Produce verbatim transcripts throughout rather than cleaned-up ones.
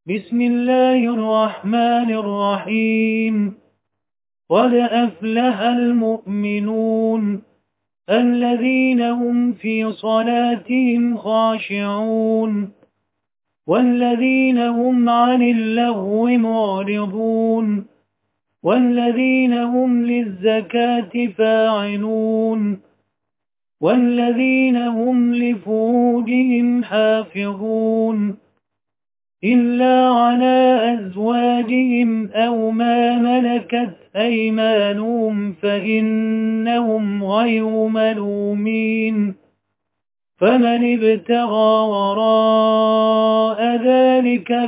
بسم الله الرحمن الرحيم. قد أفلح المؤمنون الذين هم في صلاتهم خاشعون والذين هم عن اللغو معرضون والذين هم للزكاة فاعلون والذين هم لفروجهم حافظون إلا على أزواجهم أو ما ملكت أيمانهم فإنهم غير ملومين. فمن ابتغى وراء ذلك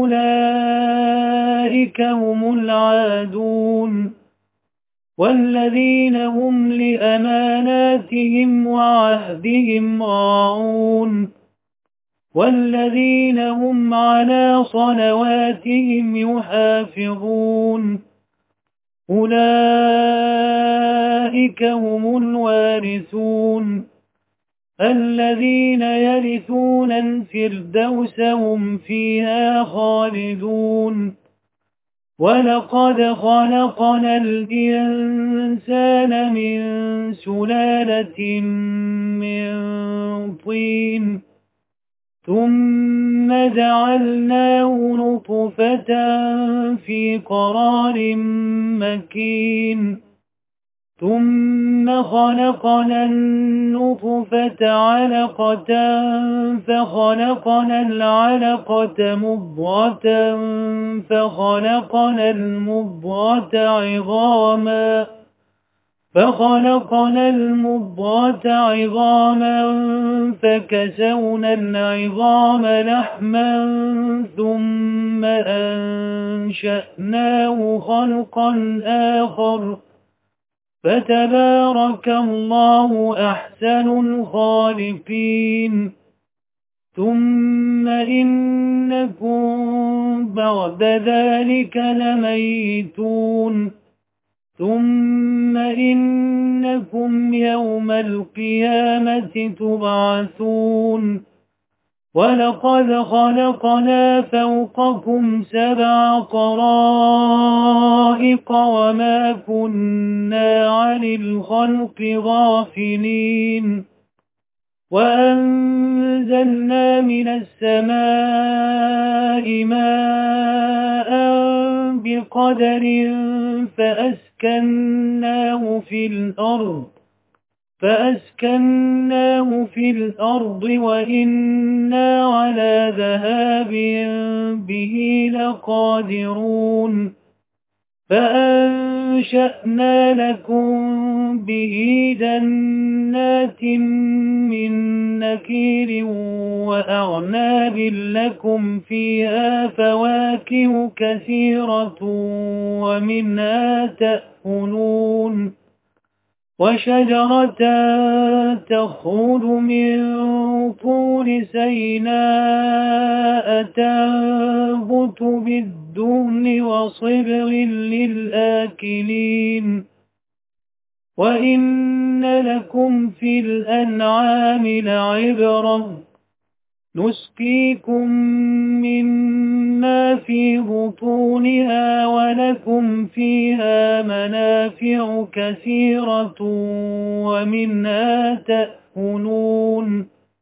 فأولئك هم العادون والذين هم لأماناتهم وعهدهم راعون والذين هم على صلواتهم يحافظون أولئك هم الوارثون الذين يرثون الفردوس هم فيها خالدون. ولقد خلقنا الإنسان من سلالة من طين ثم جعلناه نطفة في قرار مكين ثم خلقنا النطفة علقة فخلقنا العلقة مضغة فخلقنا المضغة عظاما فخلقنا المضغة عظاما فكسونا العظام لحما ثم أنشأناه خلقا آخر فتبارك الله أحسن الخالقين. ثم إنكم بعد ذلك لميتون ثم إنكم يوم القيامة تبعثون. ولقد خلقنا فوقكم سبع طرائق وما كنا عن الخلق غافلين وأنزلنا من السماء ماء بقدر فأسكناه في الأرض فأسكناه في الأرض وإنا على ذهاب به لقادرون. فأنشأنا لكم به جنات من نخيل وأعناب لكم فيها فواكه كثيرة ومنها تأكلون وشجرة تخرج من طور سيناء تنبت بالدهن وصبغ للآكلين. وإن لكم في الأنعام لعبرة نسقيكم مما في بطونها ولكم فيها منافع كثيرة ومنها تأكلون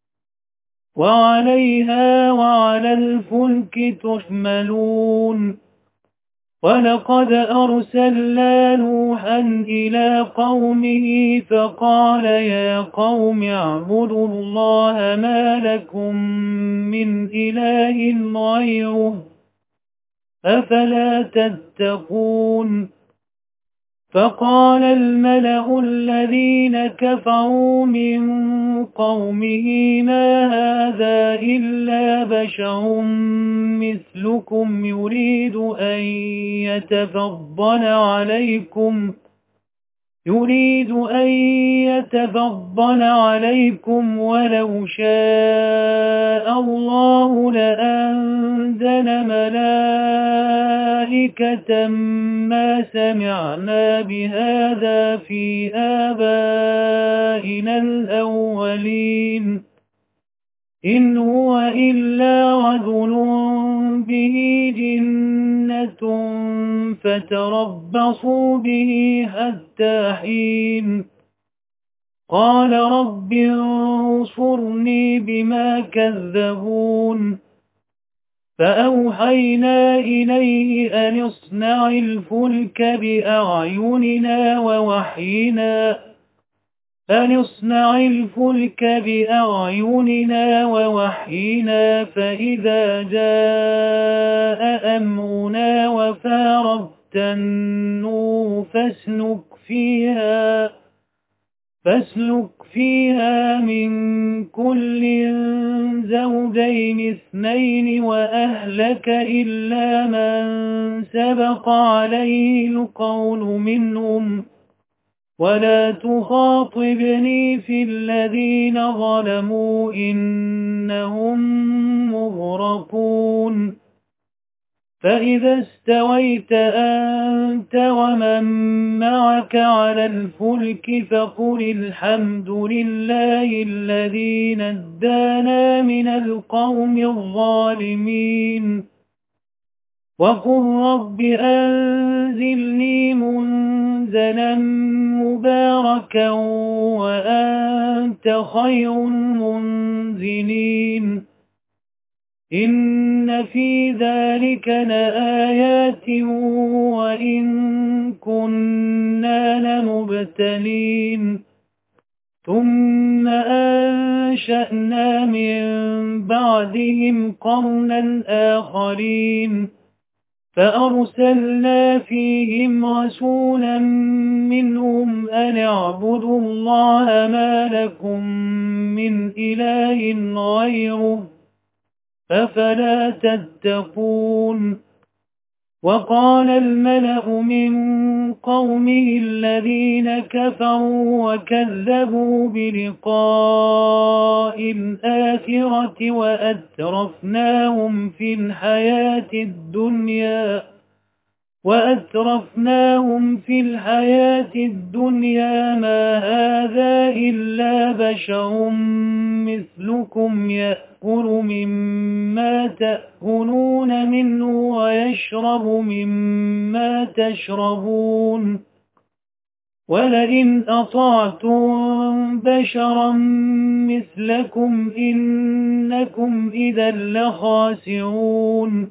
وعليها وعلى الفلك تحملون. ولقد أرسلنا نوحا إلى قومه فقال يا قوم اعبدوا الله ما لكم من إله غيره أفلا تتقون. فقال الملأ الذين كفروا من قومه ما هذا إلا بشر مثلكم يريد أن يتفضل عليكم يريد أن يتفضل عليكم ولو شاء الله لأنزل ملائكة ما سمعنا بهذا في آبائنا الأولين إن هو إلا رجل به فتربصوا به حتى حين قال رب انصرني بما كذبون فأوحينا إليه أن اصنع الفلك بأعيننا ووحينا أن اصنع الفلك بأعيننا ووحينا فإذا جاء أمرنا وفارت النور فاسلك فيها فاسلك فيها من كل زوجين اثنين وأهلك إلا من سبق عليه القول منهم ولا تخاطبني في الذين ظلموا إنهم مغرقون فإذا استويت أنت ومن معك على الفلك فقل الحمد لله الذي نجانا من القوم الظالمين وقل رب أنزلني منزلا مباركا وأنت خير المنزلين إن في ذلك لآيات وإن كنا لمبتلين ثم أنشأنا من بعدهم قرنا آخرين فأرسلنا فيهم رسولا منهم أن اعبدوا الله ما لكم من إله غيره أفلا تتقون وقال الملأ من قومه الذين كفروا وكذبوا بلقاء الآخرة وأترفناهم في الحياة الدنيا وأترفناهم في الحياة الدنيا ما هذا إلا بشر مثلكم يأكل مما تأكلون منه ويشرب مما تشربون ولئن أطعتم بشرا مثلكم إنكم إذا لخاسرون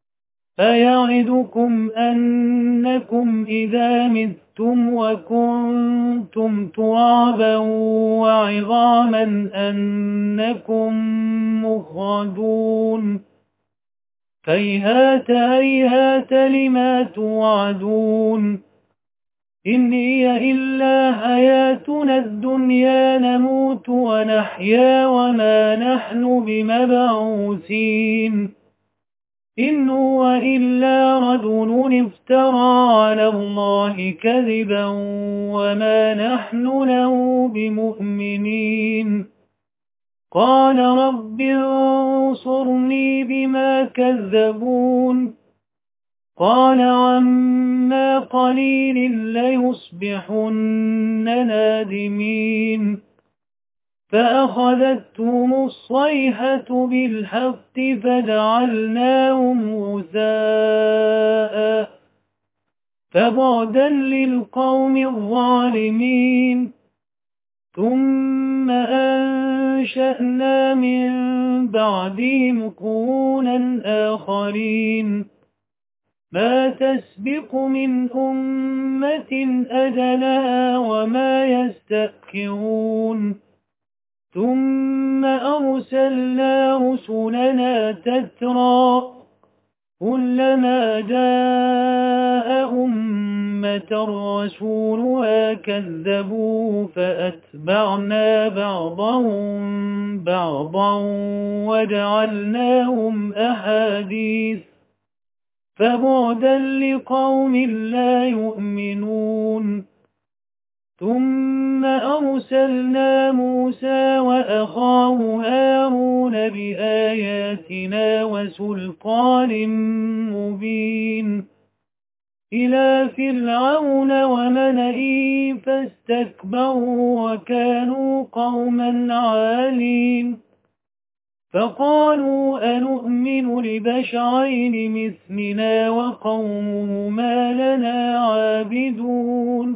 فيعدكم أنكم إذا متم وكنتم ترابا وعظاما أنكم مخرجون هيهات هيهات لما توعدون إن هي إلا حياتنا الدنيا نموت ونحيا وما نحن بمبعوثين إن هو إلا رجل افترى على الله كذبا وما نحن له بمؤمنين قال رب انصرني بما كذبون قال عما قليل ليصبحن نادمين فأخذتهم الصيحة بالحق فجعلناهم غثاء فبعدا للقوم الظالمين ثم أنشأنا من بعدهم قرونا آخرين ما تسبق من أمة أجلها وما يستأخرون ثم أرسلنا رسلنا تترى كلما جاء أمة رسولها كذبوه فأتبعنا بعضهم بعضا وجعلناهم أحاديث فبعدا لقوم لا يؤمنون ثم أرسلنا موسى وأخاه هارون بآياتنا وسلطان مبين إلى فرعون وملئه فاستكبروا وكانوا قوما عالين فقالوا أنؤمن لبشرين مثلنا وقومهما لنا عابدون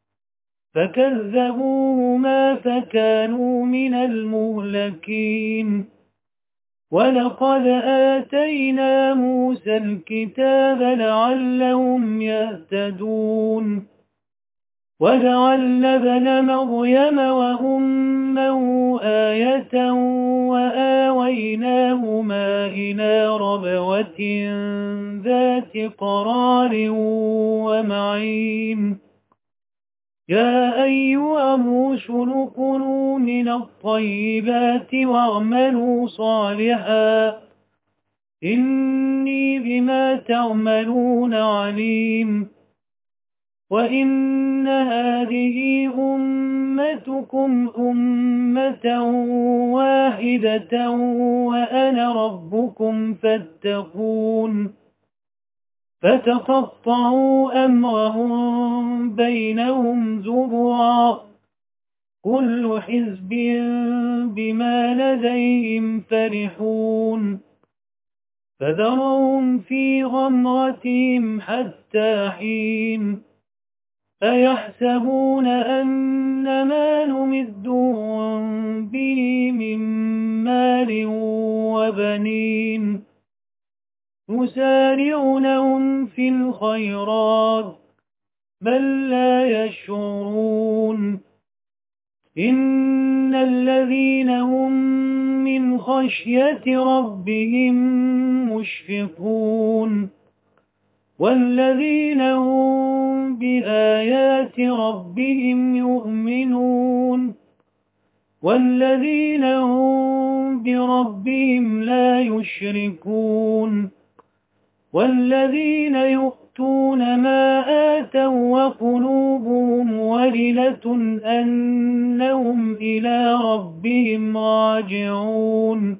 فكذبوهما فكانوا من المهلكين ولقد آتينا موسى الكتاب لعلهم يهتدون وجعلنا ابن مريم وأمه آية وآويناهما إلى ربوة ذات قرار ومعين يا أيها الرسل كلوا من الطيبات واعملوا صالحا إني بما تعملون عليم وإن هذه أمتكم أمة واحدة وأنا ربكم فاتقون فتقطعوا أمرهم بينهم زبرا كل حزب بما لديهم فرحون فذرهم في غمرتهم حتى حين أيحسبون أن ما نمدهم به من مال وبنين نسارع لهم في الخيرات بل لا يشعرون إن الذين هم من خشية ربهم مشفقون والذين هم بآيات ربهم يؤمنون والذين هم بربهم لا يشركون والذين يؤتون ما آتوا وقلوبهم وجلة أنهم إلى ربهم راجعون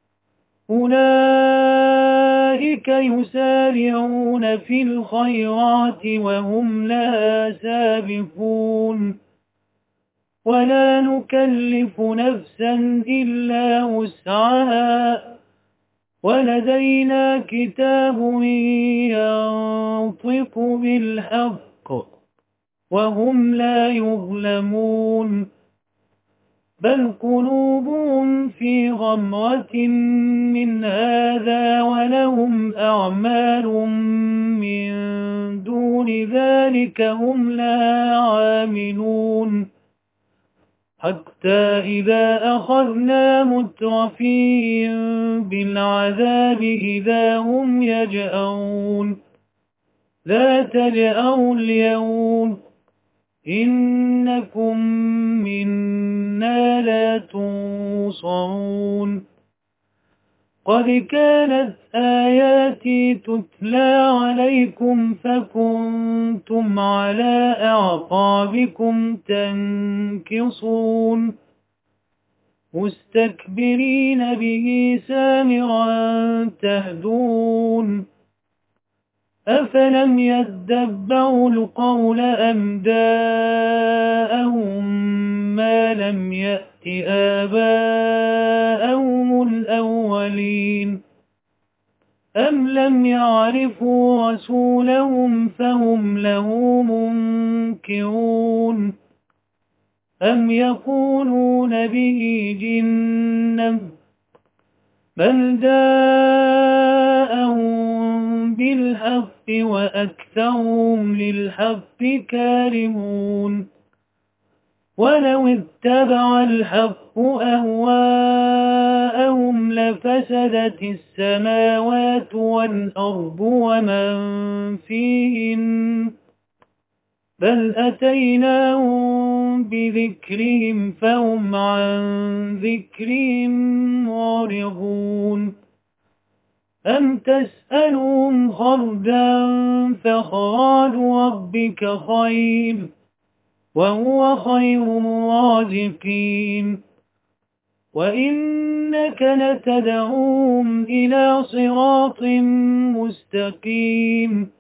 أولئك يسارعون في الخيرات وهم لها سابقون ولا نكلف نفسا إلا وسعها ولدينا كتاب ينطق بالحق وهم لا يظلمون بل قلوبهم في غمرة من هذا ولهم أعمال من دون ذلك هم لا عاملون حتى إذا أخذنا مترفين بالعذاب إذا هم يجأرون لا تجأروا اليوم إنكم منا لا تنصرون قد كانت آياتي تتلى عليكم فكنتم على أعقابكم تنكصون مستكبرين به سامرا تهدون أفلم يدبروا القول أم جاءهم ما لم يأت آباءهم الأولين أم لم يعرفوا رسولهم فهم له منكرون أم يقولون به جنة بل جاءهم بالحق وأكثرهم للحق كارهون ولو اتبع الحق أهواءهم لفسدت السماوات والأرض ومن فيهن بل أتيناهم بذكرهم فهم عن ذكرهم معرضون أم تسألهم خرجا فخراج ربك خير وهو خير الرازقين وإنك لتدعوهم إلى صراط مستقيم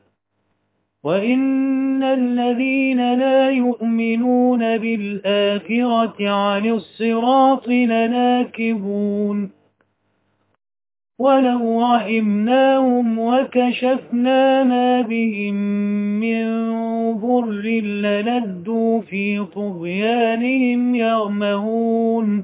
وإن الذين لا يؤمنون بالآخرة عن الصراط لناكبون ولو رحمناهم وكشفنا ما بهم من ضر للدوا في طغيانهم يعمهون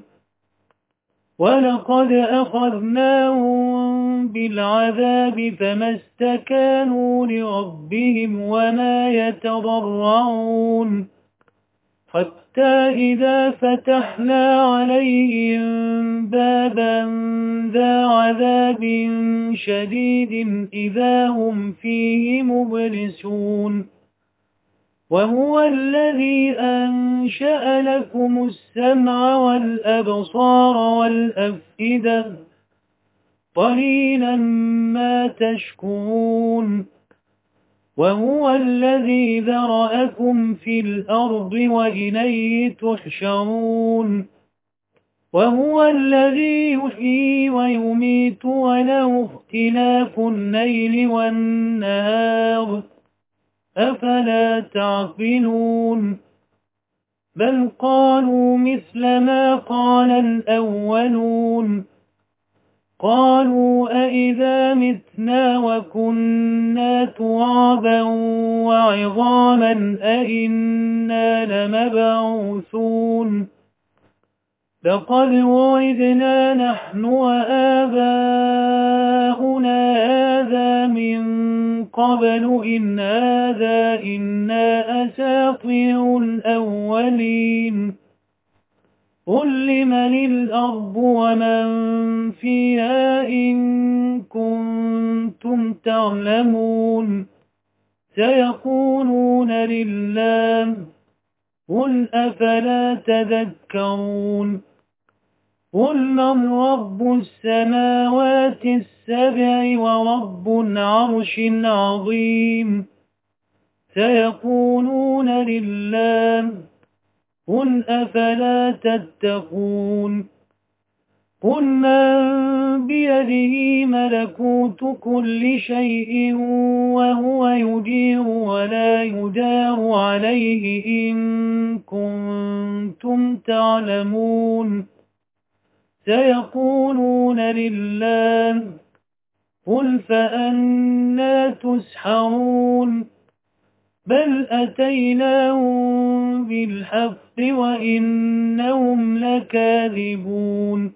ولقد أخذناهم بالعذاب فما استكانوا لربهم وما يتضرعون حتى إذا فتحنا عليهم بابا ذا عذاب شديد إذا هم فيه مبلسون وهو الذي أنشأ لكم السمع والأبصار والأفئدة قليلا ما تشكرون وهو الذي ذرأكم في الأرض وإليه تحشرون وهو الذي يحيي ويميت وله اختلاف الليل والنهار أفلا تعقلون بل قالوا مثل ما قال الأولون قالوا أئذا متنا وكنا ترابا وعظاما أئنا لمبعوثون لقد وعدنا نحن وآباؤنا هذا من قبل إن هذا إلا أساطير الأولين قل لمن الأرض ومن فيها إن كنتم تعلمون سيقولون لله قل أفلا تذكرون قل من رب السماوات السبع ورب العرش العظيم سيقولون لله قل أفلا تتقون قل من بيده ملكوت كل شيء وهو يجير ولا يجار عليه إن كنتم تعلمون سيقولون لله قل فأنى تسحرون بل أتيناهم بالحق وإنهم لكاذبون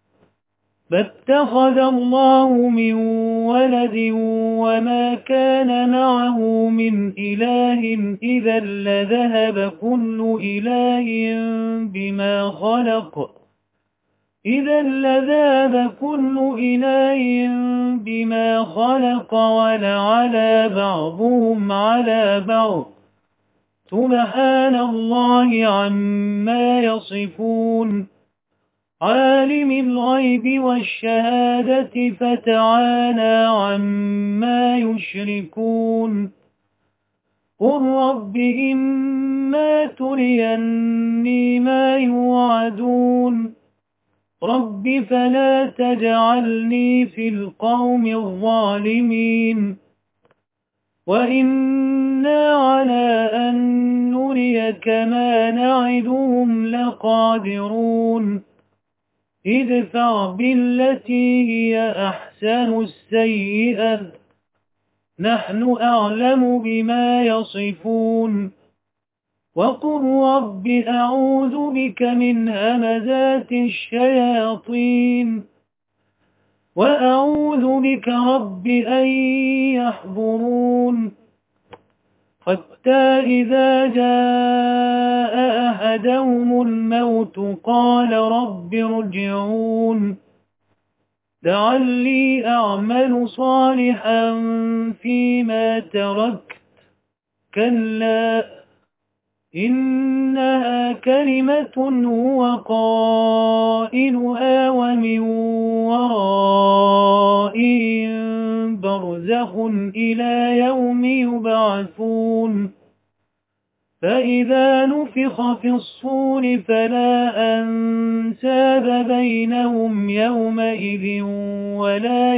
فاتخذ الله من ولد وما كان معه من إله إذا لذهب كل إله بما خلق إذا لذهب كل إله بما خلق ولعلى بعضهم على بعض سبحان الله عما يصفون عالم الغيب والشهادة فتعالى عما يشركون قل رب إما تريني ما يوعدون رب فلا تجعلني في القوم الظالمين وإنا على أن نريك ما نعدهم لقادرون ادفع بالتي هي أحسن السيئة نحن أعلم بما يصفون وقل رب أعوذ بك من همزات الشياطين وأعوذ بك رب أن يحضرون حتى إذا جاء أحدهم الموت قال رب ارجعون لعلي أعمل صالحا فيما تركت كلا إنها كلمة هو قائلها ومن ورائهم برزخ إلى يوم يبعثون فإذا نفخ في الصور فلا أنساب بينهم يومئذ ولا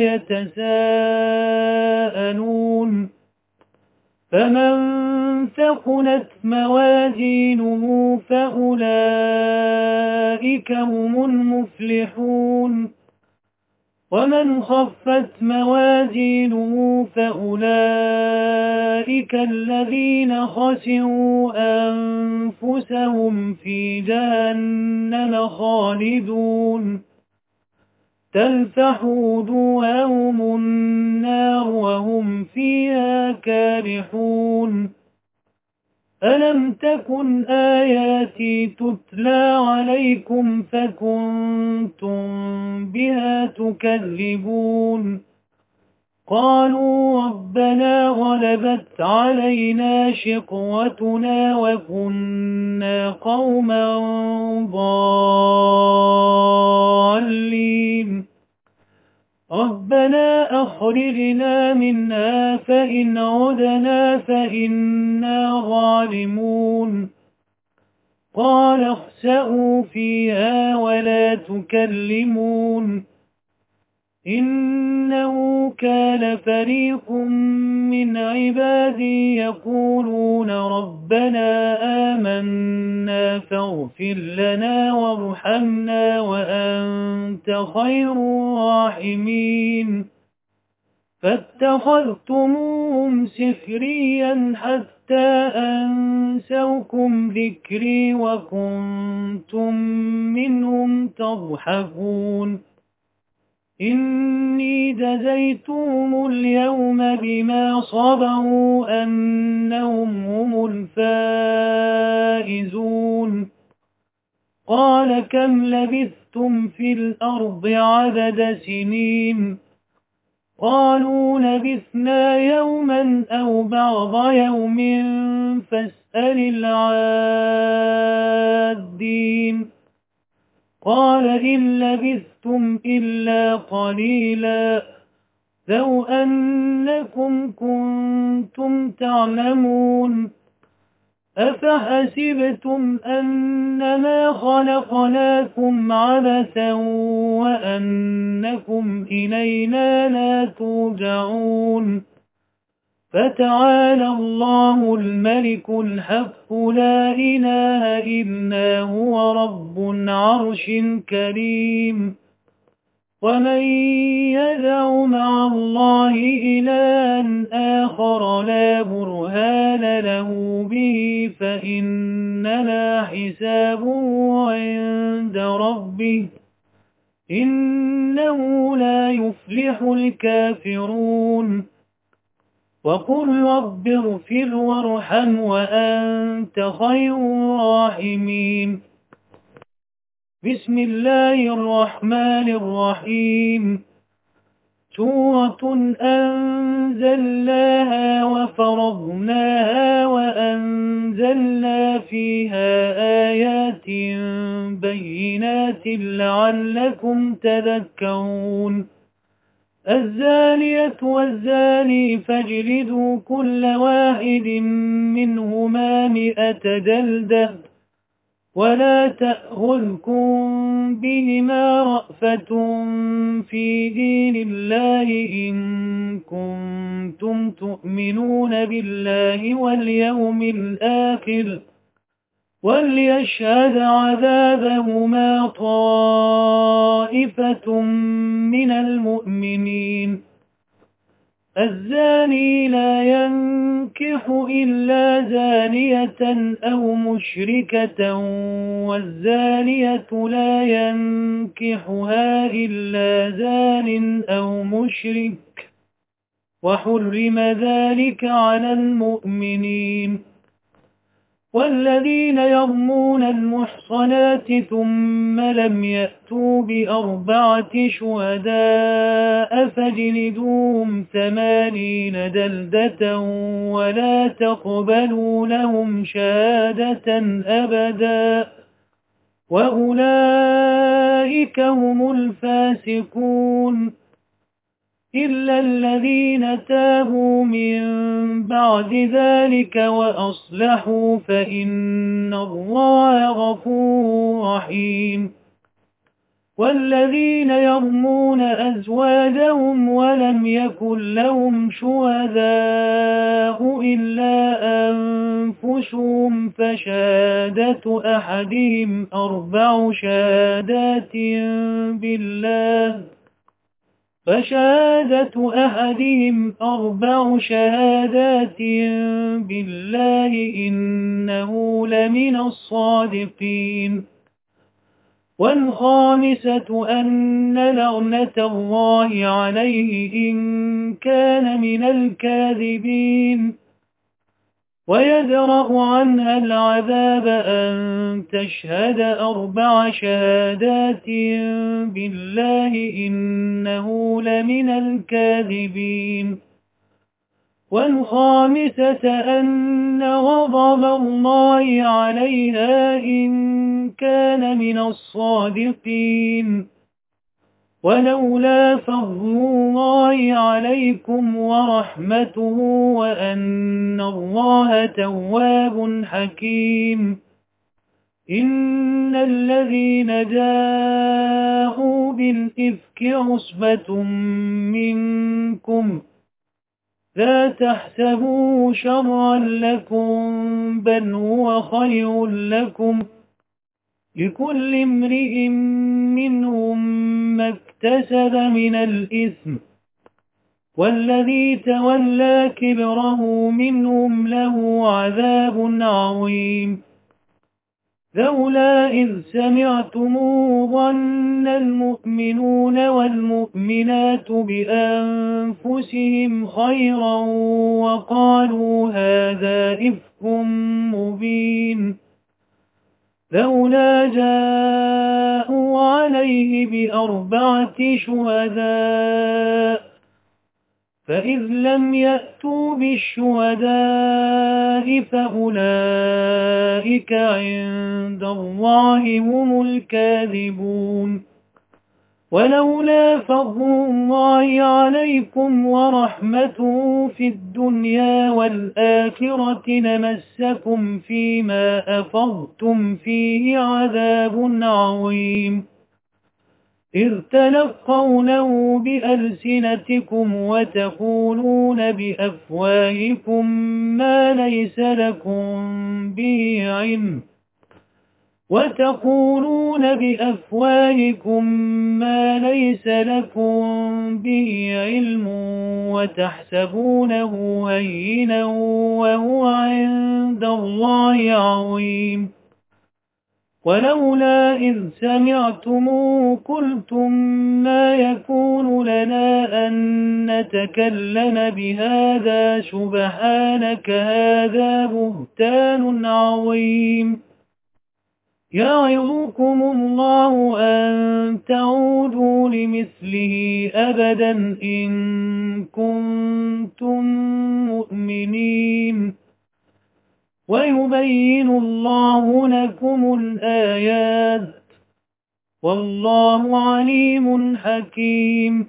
يتساءلون فمن ثقلت موازينه فأولئك هم المفلحون ومن خفت موازينه فأولئك الذين خسروا أنفسهم في جهنم خالدون تلفح وجوههم النار وهم فيها كارحون ألم تكن آياتي تتلى عليكم فكنتم بها تكذبون قالوا ربنا غلبت علينا شقوتنا وكنا قوما ضالين ربنا أخرجنا منها فإن عدنا فإنا ظالمون قال اخسئوا فيها ولا تكلمون إنه كان فريق من عبادي يقولون ربنا آمنا فاغفر لنا وارحمنا وأنت خير الراحمين فاتخذتموهم سخريا حتى أنسوكم ذكري وكنتم منهم تضحكون إني جزيتهم اليوم بما صبروا أنهم هم الفائزون قال كم لبثتم في الأرض عدد سنين قالوا لبثنا يوما أو بعض يوم فاسأل العادين قال إن لبثتم إلا قليلا لو أنكم كنتم تعلمون أفحسبتم أنما خلقناكم عبثا وأنكم إلينا لا ترجعون فتعالى الله الملك الحق لا إله إلا هو رب العرش الكريم ومن يدع مع الله إلها آخر لا برهان له به فإنما حسابه عند ربه إنه لا يفلح الكافرون وقل رب اغفر وارحم وأنت خير الراحمين بسم الله الرحمن الرحيم سورة أنزلناها وفرضناها وأنزلنا فيها آيات بينات لعلكم تذكرون الزانية والزاني فاجلدوا كل واحد منهما مئة جلدة ولا تأخذكم بهما رأفة في دين الله إن كنتم تؤمنون بالله واليوم الآخر وليشهد عذابهما طائفة من المؤمنين الزاني لا ينكح إلا زانية أو مشركة والزانية لا ينكحها إلا زان أو مشرك وحرم ذلك على المؤمنين والذين يرمون المحصنات ثم لم يأتوا بأربعة شهداء فاجلدوهم ثمانين جلدة ولا تقبلوا لهم شهادة أبدا وأولئك هم الفاسقون إلا الذين تابوا من بعد ذلك وأصلحوا فإن الله غفور رحيم والذين يرمون أزواجهم ولم يكن لهم شهداء إلا أنفسهم فشهادة أحدهم أربع شهادات بالله فشهادة أحدهم أربع شهادات بالله إنه لمن الصادقين. والخامسة أن لعنة الله عليه إن كان من الكاذبين. ويدرأ عنها العذاب أن تشهد أربع شهادات بالله إنه لمن الكاذبين. والخامسة أن غضب الله عليها إن كان من الصادقين. ولولا فضل الله عليكم ورحمته وأن الله تواب حكيم. إن الذين جاءوا بالإفك عصبة منكم لا تحسبوا شرا لكم بل هو خير لكم لكل امرئ منهم ما اكتسب من الإثم والذي تولى كبره منهم له عذاب عظيم. لولا إذ سمعتموه ظن المؤمنون والمؤمنات بأنفسهم خيرا وقالوا هذا إفك مبين. لولا جاءوا عليه بأربعة شهداء فإذ لم يأتوا بالشهداء فأولئك عند الله هم الكاذبون. ولولا فضل الله عليكم ورحمته في الدنيا والآخرة لمسكم فيما أفضتم فيه عذاب عظيم. إذ تلقونه بألسنتكم وتقولون بأفواهكم ما ليس لكم به علم وتقولون بأفواهكم ما ليس لكم به علم وتحسبونه هينا وهو عند الله عظيم. ولولا إذ سمعتموه قلتم ما يكون لنا أن نتكلم بهذا سبحانك هذا بهتان عظيم. يعظكم الله أن تعودوا لمثله أبدا إن كنتم مؤمنين. ويبين الله لكم الآيات والله عليم حكيم.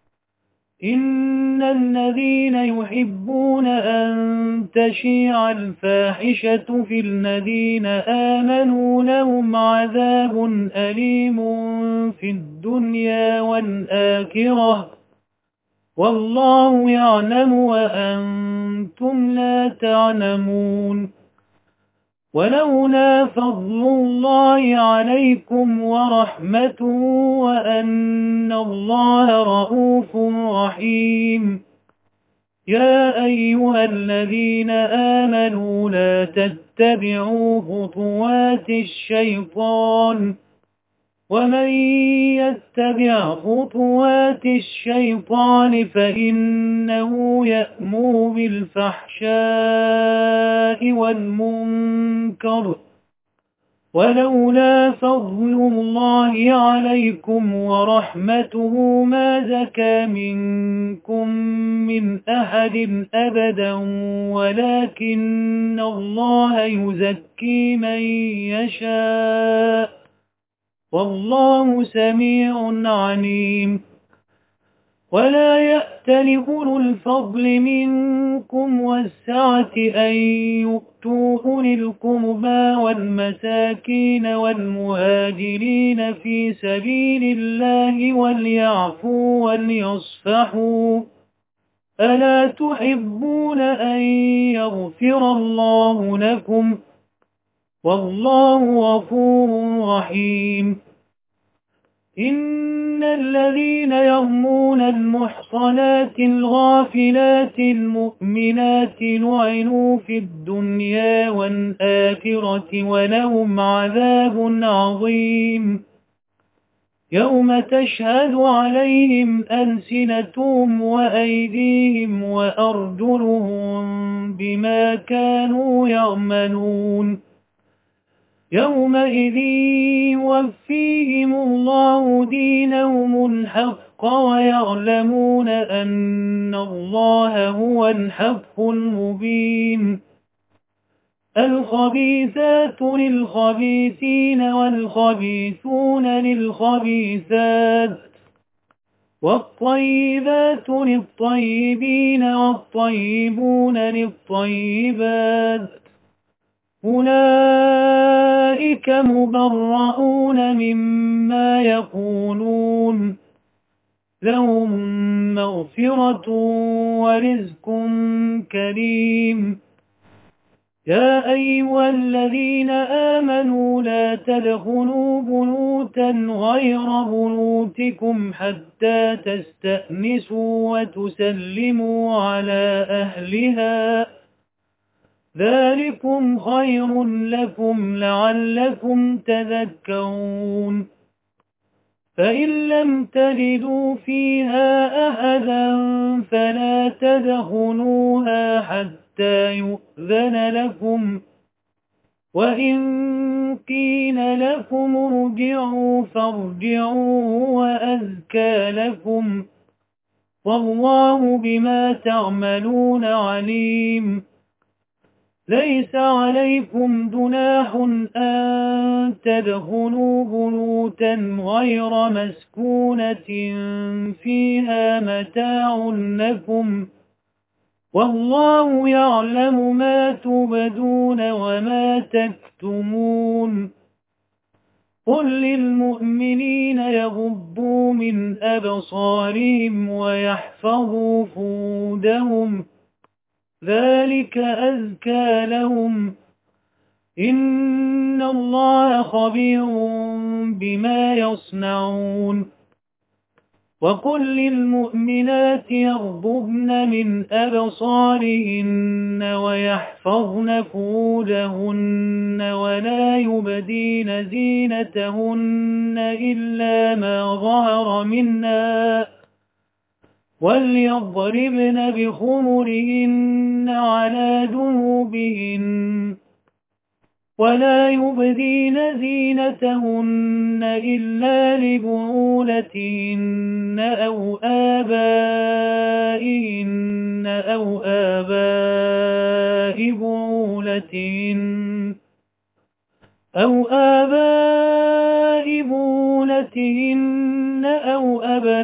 إن الذين يحبون أن تشيع الفاحشة في الذين آمنوا لهم عذاب أليم في الدنيا والآخرة والله يعلم وأنتم لا تعلمون. ولولا فضل الله عليكم ورحمته وأن الله رؤوف رحيم. يا أيها الذين آمنوا لا تتبعوا خطوات الشيطان ومن يتبع خطوات الشيطان فإنه يأمر بالفحشاء والمنكر. ولولا فضل الله عليكم ورحمته ما زكى منكم من أحد أبدا ولكن الله يزكي من يشاء والله سميع عليم. ولا يأتل أولو الفضل منكم والسعة أن يؤتوا أولي القربى والمساكين والمهاجرين في سبيل الله وليعفوا وليصفحوا ألا تحبون أن يغفر الله لكم والله غفور رحيم. إن إن الذين يرمون المحصنات الغافلات المؤمنات لعنوا في الدنيا والآخرة ولهم عذاب عظيم يوم تشهد عليهم ألسنتهم وأيديهم وأرجلهم بما كانوا يعملون يومئذ يوفيهم الله دينهم الحق ويعلمون أن الله هو الحق المبين الخبيثات للخبيثين والخبيثون للخبيثات والطيبات للطيبين والطيبون للطيبات أولئك مبرؤون مما يقولون لهم مغفرة ورزق كريم يا أيها الذين آمنوا لا تدخلوا بيوتا غير بيوتكم حتى تستأنسوا وتسلموا على أهلها ذلكم خير لكم لعلكم تذكرون فإن لم تجدوا فيها أحدا فلا تدخلوها حتى يؤذن لكم وإن قيل لكم ارجعوا فارجعوا وأزكى لكم والله بما تعملون عليم ليس عليكم جناح أن تدخلوا بيوتا غير مسكونة فيها متاع لكم والله يعلم ما تبدون وما تكتمون قل للمؤمنين يغضوا من أبصارهم ويحفظوا فروجهم ذلك أزكى لهم إن الله خبير بما يصنعون وقل للمؤمنات يغضبن من أبصارهن ويحفظن فروجهن ولا يبدين زينتهن إلا ما ظهر منها وليضربن بخمرهن على جنوبهن ولا يبدين زينتهن إلا لبعولتهن أو آبائهن أو آباء بعولتهن أو آباء بعولتهن أو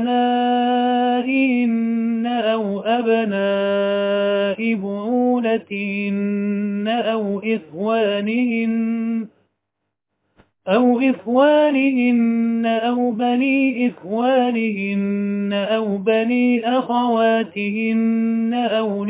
أبنائهن أو أبناء بعولتهن أو إخوانهن أو إخوانهن أو بني إخوانهن أو بني أخواتهن أو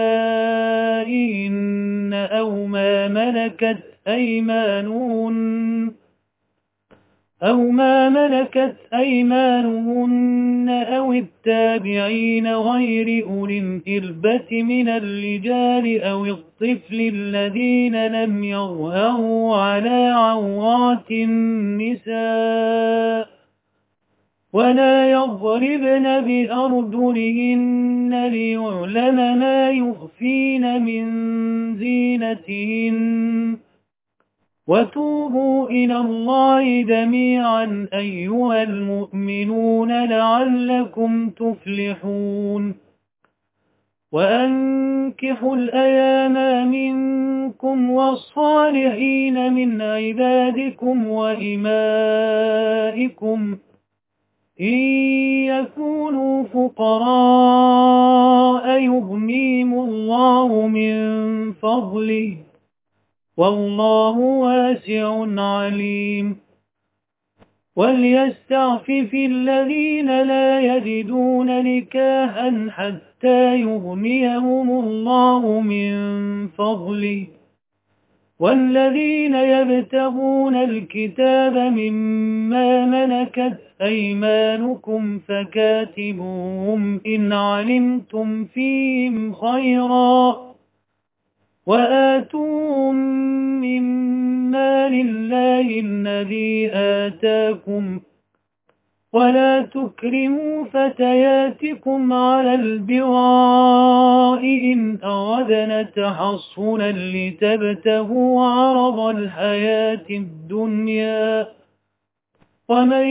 نسائهن أو ما ملكت أيمانهن أو ما ملكت أيمانهن أو التابعين غير أولي الإربة من الرجال أو الطفل الذين لم يظهروا على عورات النساء ولا يضربن بأرجلهن ليعلم ما يخفين من زينتهن وتوبوا إلى الله جميعا أيها المؤمنون لعلكم تفلحون وأنكحوا الأيام منكم والصالحين من عبادكم وإمائكم إن يكونوا فقراء يغنيهم الله من فضله والله واسع عليم وليستعفف الذين لا يجدون نكاحا حتى يغنيهم الله من فضله والذين يبتغون الكتاب مما ملكت أيمانكم فكاتبوهم إن علمتم فيهم خيرا وآتوهم مما لله الذي آتاكم ولا تكرموا فتياتكم على البغاء إن أردنا تحصنا لتبتغوا عرض الحياة الدنيا ومن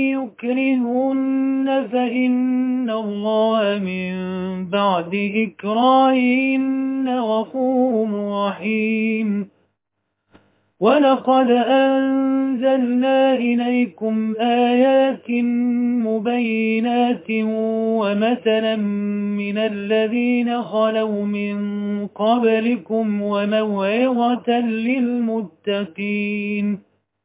يكرهن فإن الله من بعد إكراههن غفور رحيم ولقد أنزلنا إليكم آيات مبينات ومثلا من الذين خلوا من قبلكم وموعظة للمتقين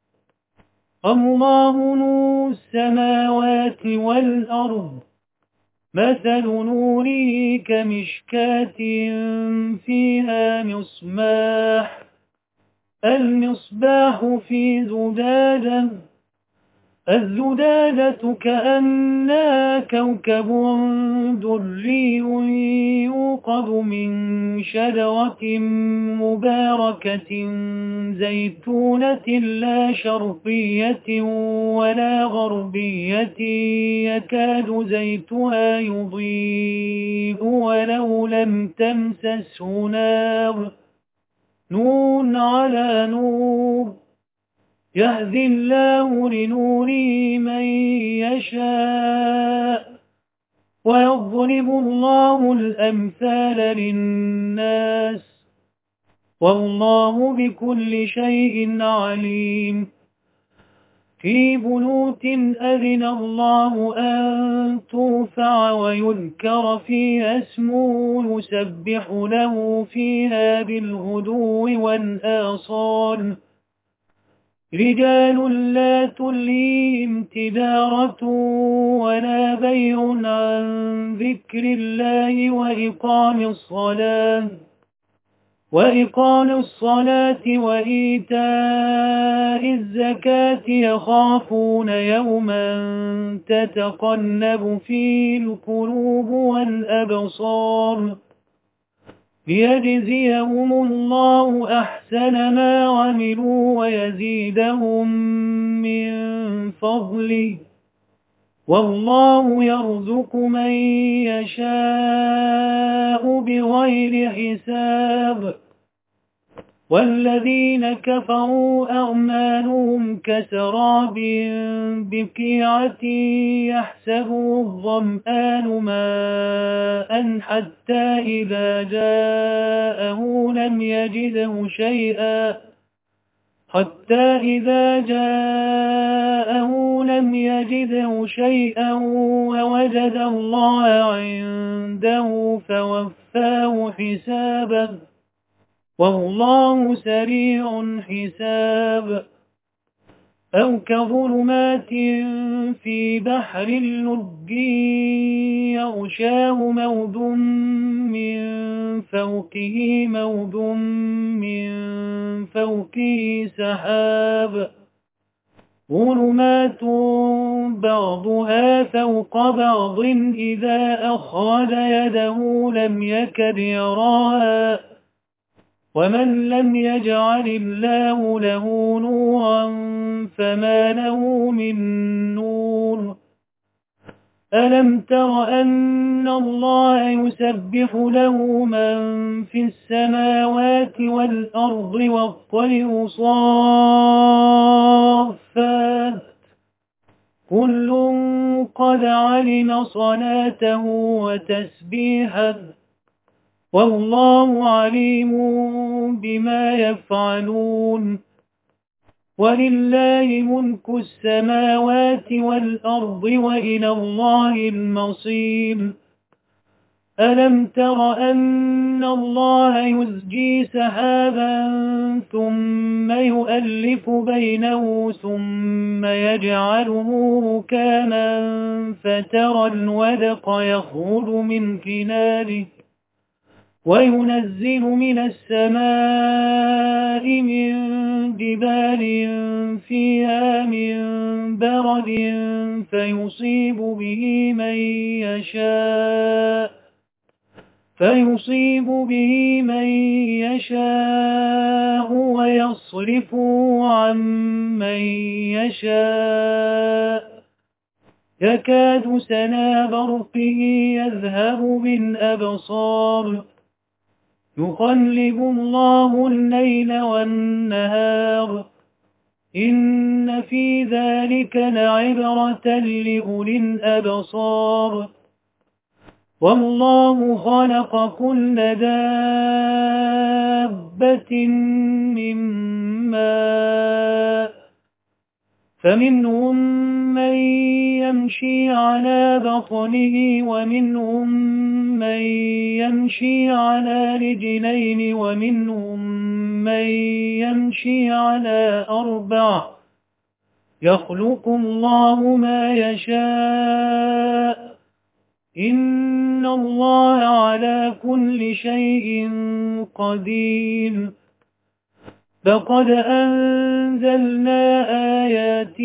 الله نور السماوات والأرض مثل نوره كمشكاة فيها مصباح المصباح في زجاجة الزجاجة كأنها كوكب دري يوقد من شجرة مباركة زيتونة لا شرقية ولا غربية يكاد زيتها يضيء ولو لم تمسسه نار نور على نور يهدي الله لنوره من يشاء ويضرب الله الأمثال للناس والله بكل شيء عليم في بيوت أذن الله أن ترفع ويذكر فيها اسمه يسبح له فيها بالغدو والآصال رجال لا تلهيهم تجارة ولا بيع عن ذكر الله وإقام الصلاة وإقام الصلاة وإيتاء الزكاة يخافون يوما تتقلب فيه القلوب والأبصار ليجزيهم الله أحسن ما عملوا ويزيدهم من فضله والله يرزق من يشاء بغير حساب والذين كفروا أعمالهم كسراب بقيعة يحسبه الظمآن ماء حتى إذا جاءه لم يجده شيئا حتى إذا جاءه لم يجده شيئا ووجد الله عنده فوفاه حسابه والله سريع الحساب أو كظلمات في بحر اللجي يغشاه موج من فوقه موج من فوقه سحاب ظلمات بعضها فوق بعض إذا أخرج يده لم يكد يراها ومن لم يجعل الله له نورا فما له من نور ألم تر أن الله يسبح له من في السماوات والأرض والطير صافات كل قد علم صلاته وتسبيحه والله عليم بما يفعلون ولله ملك السماوات والأرض وإلى الله المصير ألم تر أن الله يزجي سحابا ثم يؤلف بينه ثم يجعله ركاما فترى الودق يخرج من خلاله وينزل من السماء من جبال فيها من برد فيصيب به من يشاء فيصيب به من يشاء ويصرفه عن من يشاء يكاد سنا برقه يذهب بالأبصار يقلب الله الليل والنهار إن في ذلك لعبرة لأولي الأبصار والله خلق كل دابة من ماء فمنهم من يمشي على بطنه ومنهم من يمشي على رجلين ومنهم من يمشي على أربع يخلق الله ما يشاء إن الله على كل شيء قدير لقد أنزلنا آيات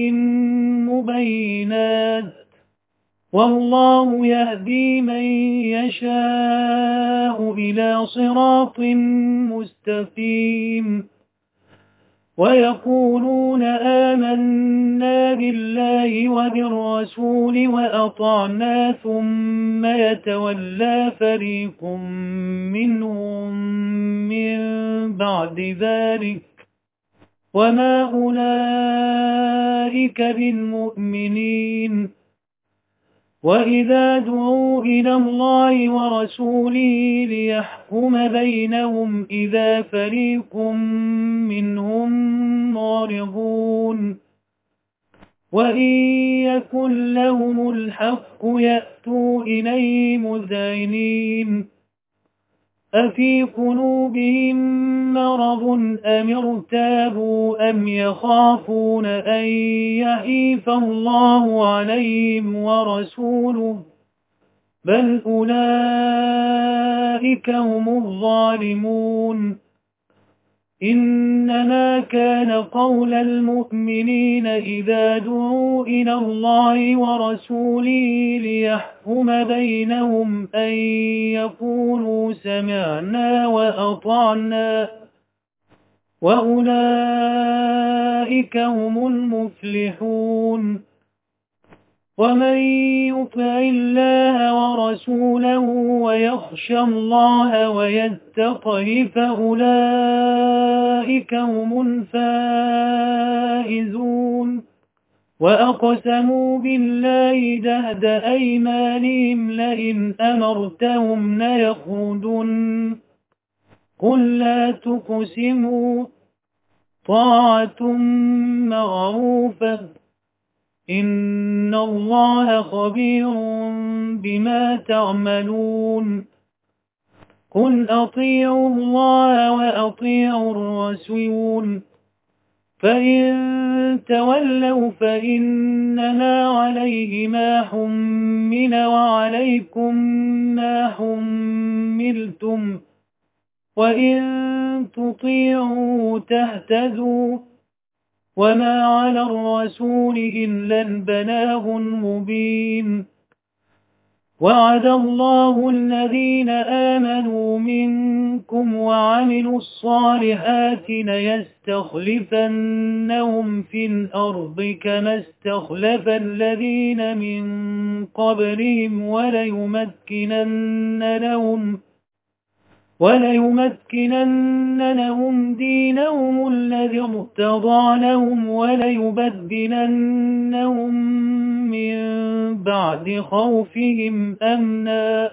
مبينات والله يهدي من يشاء إلى صراط مستقيم ويقولون آمنا بالله وبالرسول وأطعنا ثم يتولى فريق منهم من بعد ذلك وما أولئك بالمؤمنين وإذا دعوا إلى الله ورسوله ليحكم بينهم إذا فريق منهم معرضون وإن يكن لهم الحق يأتوا إليه مذعنين أفي قلوبهم مرض أم ارتابوا أم يخافون أن يحيف الله عليهم ورسوله بل أولئك هم الظالمون إنما كان قول المؤمنين إذا دعوا إلى الله ورسوله ليحكم بينهم أن يقولوا سمعنا وأطعنا وأولئك هم المفلحون ومن يطع الله ورسوله ويخشى الله ويتقه فأولئك هم الفائزون وأقسموا بالله جهد أيمانهم لئن أمرتهم ليخرجن قل لا تقسموا طاعة معروفة إن الله خبير بما تعملون قل أطيعوا الله وأطيعوا الرسول فإن تولوا فإنما عليه ما حمل وعليكم ما حملتم وإن تطيعوا تهتدوا وما على الرسول إلا البلاغ المبين وعد الله الذين آمنوا منكم وعملوا الصالحات ليستخلفنهم في الأرض كما استخلف الذين من قبلهم وليمكنن لهم وليمكنن لهم دينهم الذي ارتضى لهم وليبدلنهم من بعد خوفهم أمنا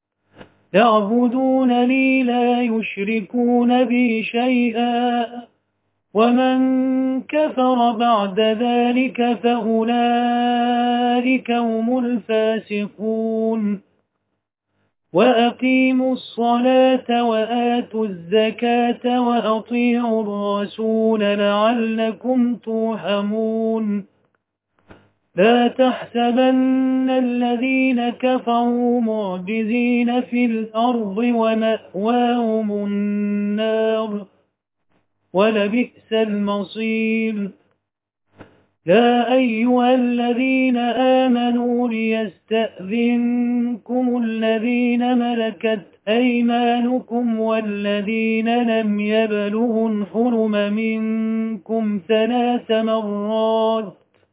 يعبدونني لا يشركون بي شيئا ومن كفر بعد ذلك فأولئك هم الفاسقون وأقيموا الصلاة وآتوا الزكاة وأطيعوا الرسول لعلكم ترحمون لا تحسبن الذين كفروا معجزين في الأرض ومأواهم النار ولبئس المصير. يا أيها الذين آمنوا ليستأذنكم الذين ملكت أيمانكم والذين لم يبلغوا الحلم منكم ثلاث مرات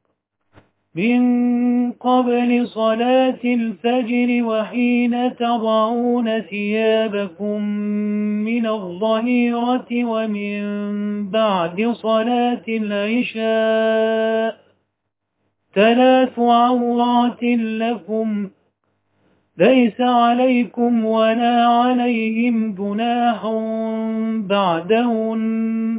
من قبل صلاة الفجر وحين تضعون ثيابكم من الظهيرة ومن بعد صلاة العشاء ثلاث عورات لكم ليس عليكم ولا عليهم جناح بعدهن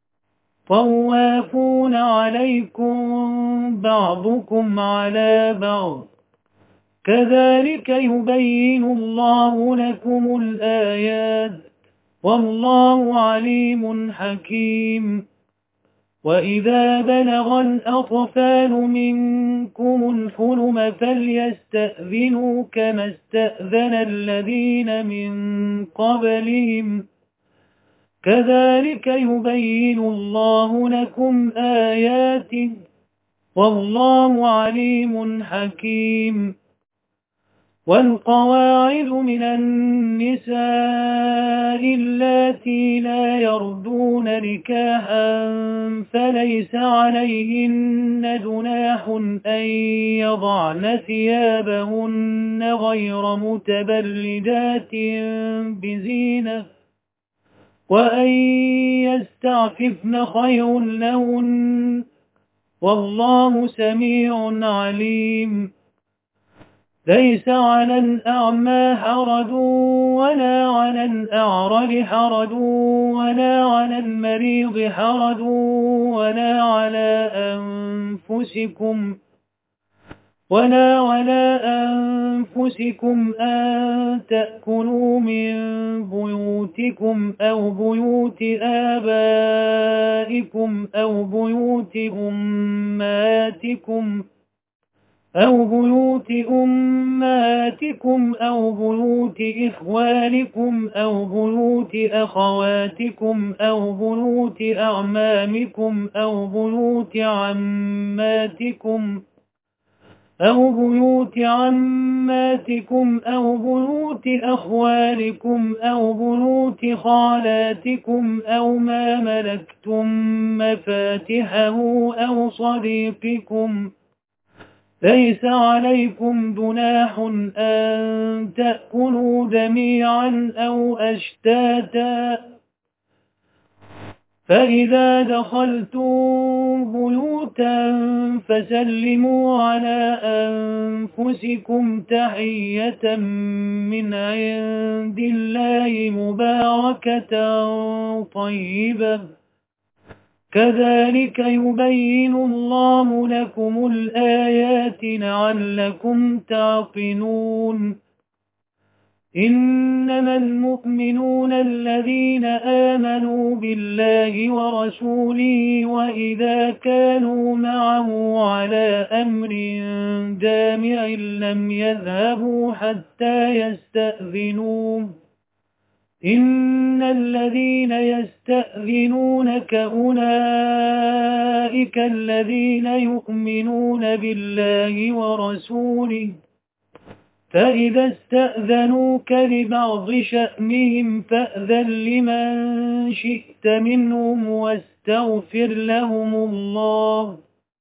طوافون عليكم بعضكم على بعض كذلك يبين الله لكم الآيات والله عليم حكيم. وإذا بلغ الأطفال منكم الحلم فليستأذنوا كما استأذن الذين من قبلهم كذلك يبين الله لكم آياته والله عليم حكيم. والقواعد من النساء اللاتي لا يرجون نكاحا فليس عليهن جناح أن يضعن ثيابهن غير متبرجات بزينة وأن يستعففن خير لهن والله سميع عليم. ليس على الأعمى حرج ولا على الأعرج حرج ولا على المريض حرج ولا على أنفسكم ولا على أنفسكم أن تأكلوا من بيوتكم أو بيوت آبائكم أو بيوت أمهاتكم أو بيوت أمهاتكم أو بيوت إخوانكم أو بيوت أخواتكم أو بيوت أعمامكم أو بيوت عماتكم أو بيوت عماتكم أو بيوت أخوالكم أو بيوت خالاتكم أو ما ملكتم مفاتحه أو صديقكم ليس عليكم جناح أن تأكلوا جميعا أو أشتاتا فإذا دخلتم بيوتا فسلموا على أنفسكم تحية من عند الله مباركة طيبة كذلك يبين الله لكم الآيات لعلكم تعقلون. إنما المؤمنون الذين آمنوا بالله ورسوله وإذا كانوا معه على أمر جامع لم يذهبوا حتى يستأذنوه. إن الذين يستأذنونك أولئك الذين يؤمنون بالله ورسوله فإذا استأذنوك لبعض شأنهم فأذن لمن شئت منهم واستغفر لهم الله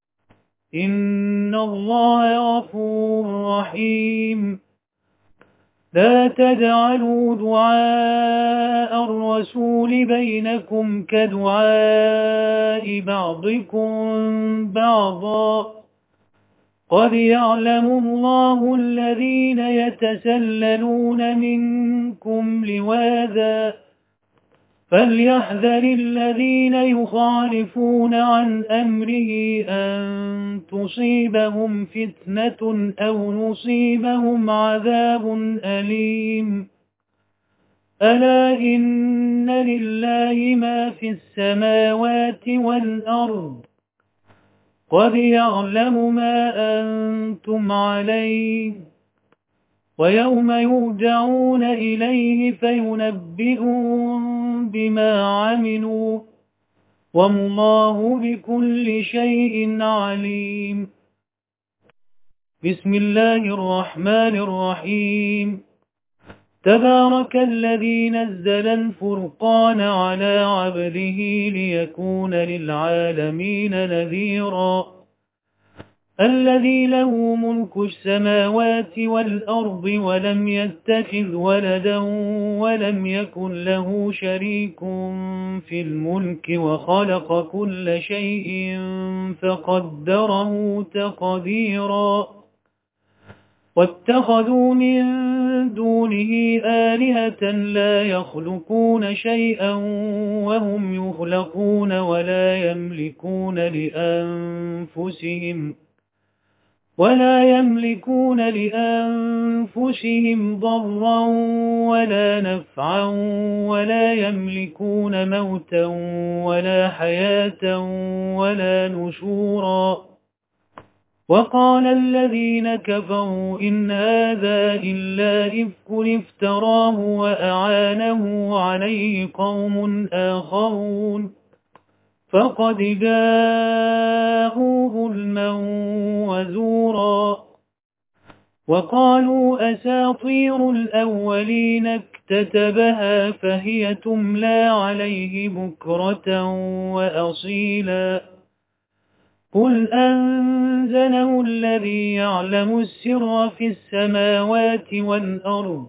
إن الله غفور رحيم. لا تجعلوا دعاء الرسول بينكم كدعاء بعضكم بعضا قد يعلم الله الذين يتسللون منكم لواذا فليحذر الذين يخالفون عن أمره أن تصيبهم فتنة أو يصيبهم عذاب أليم. ألا إن لله ما في السماوات والأرض قد يعلم ما أنتم عليه ويوم يرجعون إليه فينبئهم بما عملوا والله بكل شيء عليم. بسم الله الرحمن الرحيم. تبارك الذي نزل الفرقان على عبده ليكون للعالمين نذيرا الذي له ملك السماوات والأرض ولم يتخذ ولدا ولم يكن له شريك في الملك وخلق كل شيء فقدره تقديرا واتخذوا من دونه آلهة لا يخلقون شيئا وهم يخلقون ولا يملكون لأنفسهم ولا يملكون لأنفسهم ضرا ولا نفعا ولا يملكون موتا ولا حياة ولا نشورا. وقال الذين كفروا إن هذا إلا إفك افتراه وأعانه عليه قوم آخرون فقد جاءوا ظلما وزورا. وقالوا أساطير الأولين اكتتبها فهي تملى عليه بكرة وأصيلا. قل أنزله الذي يعلم السر في السماوات والأرض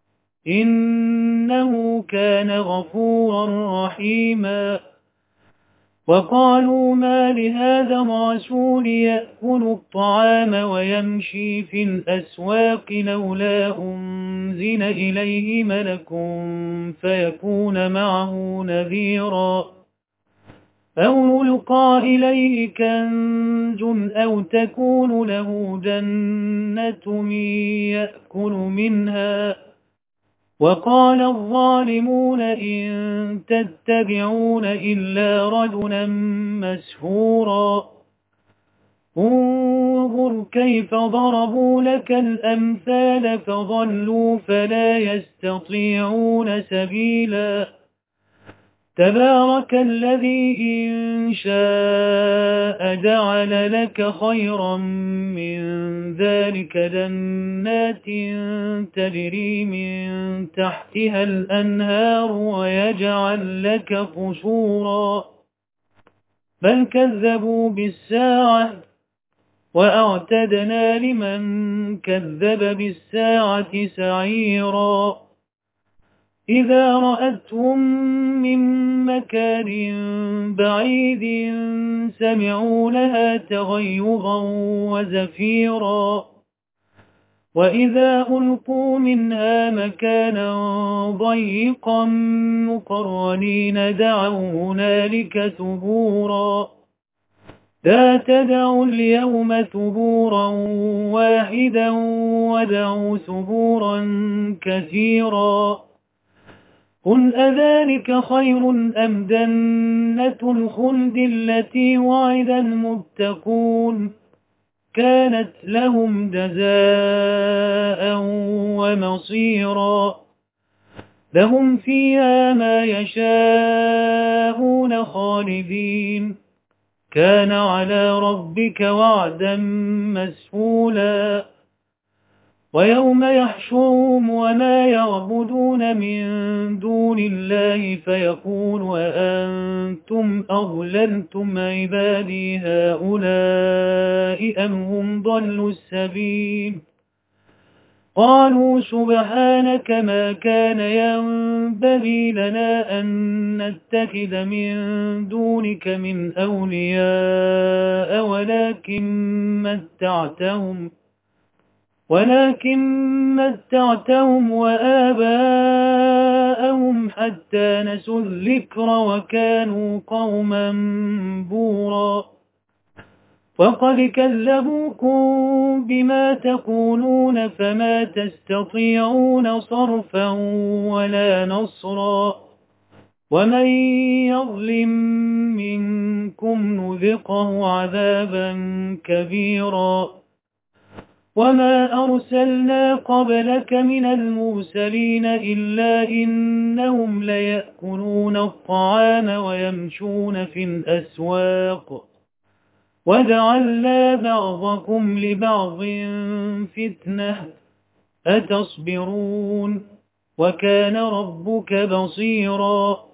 إنه كان غفورا رحيما. وقالوا ما لهذا الرسول يأكل الطعام ويمشي في الأسواق لولا أنزل إليه ملك فيكون معه نذيرا أو يلقى إليه كنز أو تكون له جنة يأكل منها. وقال الظالمون إن تتبعون إلا رجلا مسحورا. انظر كيف ضربوا لك الأمثال فضلوا فلا يستطيعون سبيلا. تبارك الذي إن شاء جعل لك خيرا من ذلك جنات تجري من تحتها الأنهار ويجعل لك قصورا بل كذبوا بالساعة وأعتدنا لمن كذب بالساعة سعيرا. إذا رأتهم من مكان بعيد سمعوا لها تغيظا وزفيرا وإذا ألقوا منها مكانا ضيقا مقرنين دعوا هنالك ثبورا. لا تدعوا اليوم ثبورا واحدا ودعوا ثبورا كثيرا. قل أذلك خير أم جنة الخلد التي وعد المتقون كانت لهم جزاء ومصيرا. لهم فيها ما يشاءون خالدين كان على ربك وعدا مسئولا. ويوم يحشرهم وما يعبدون من دون الله فيقول وأنتم أضللتم عبادي هؤلاء أم هم ضلوا السبيل قالوا سبحانك ما كان ينبغي لنا أن نتخذ من دونك من أولياء ولكن متعتهم ولكن متعتهم وآباءهم حتى نسوا الذكر وكانوا قوما بورا. وقد كذبوكم بما تقولون فما تستطيعون صرفا ولا نصرا ومن يظلم منكم نذقه عذابا كبيرا وما أرسلنا قبلك من المرسلين إلا إنهم ليأكلون الطعام ويمشون في الأسواق وجعلنا بعضكم لبعض فتنة أتصبرون وكان ربك بصيرا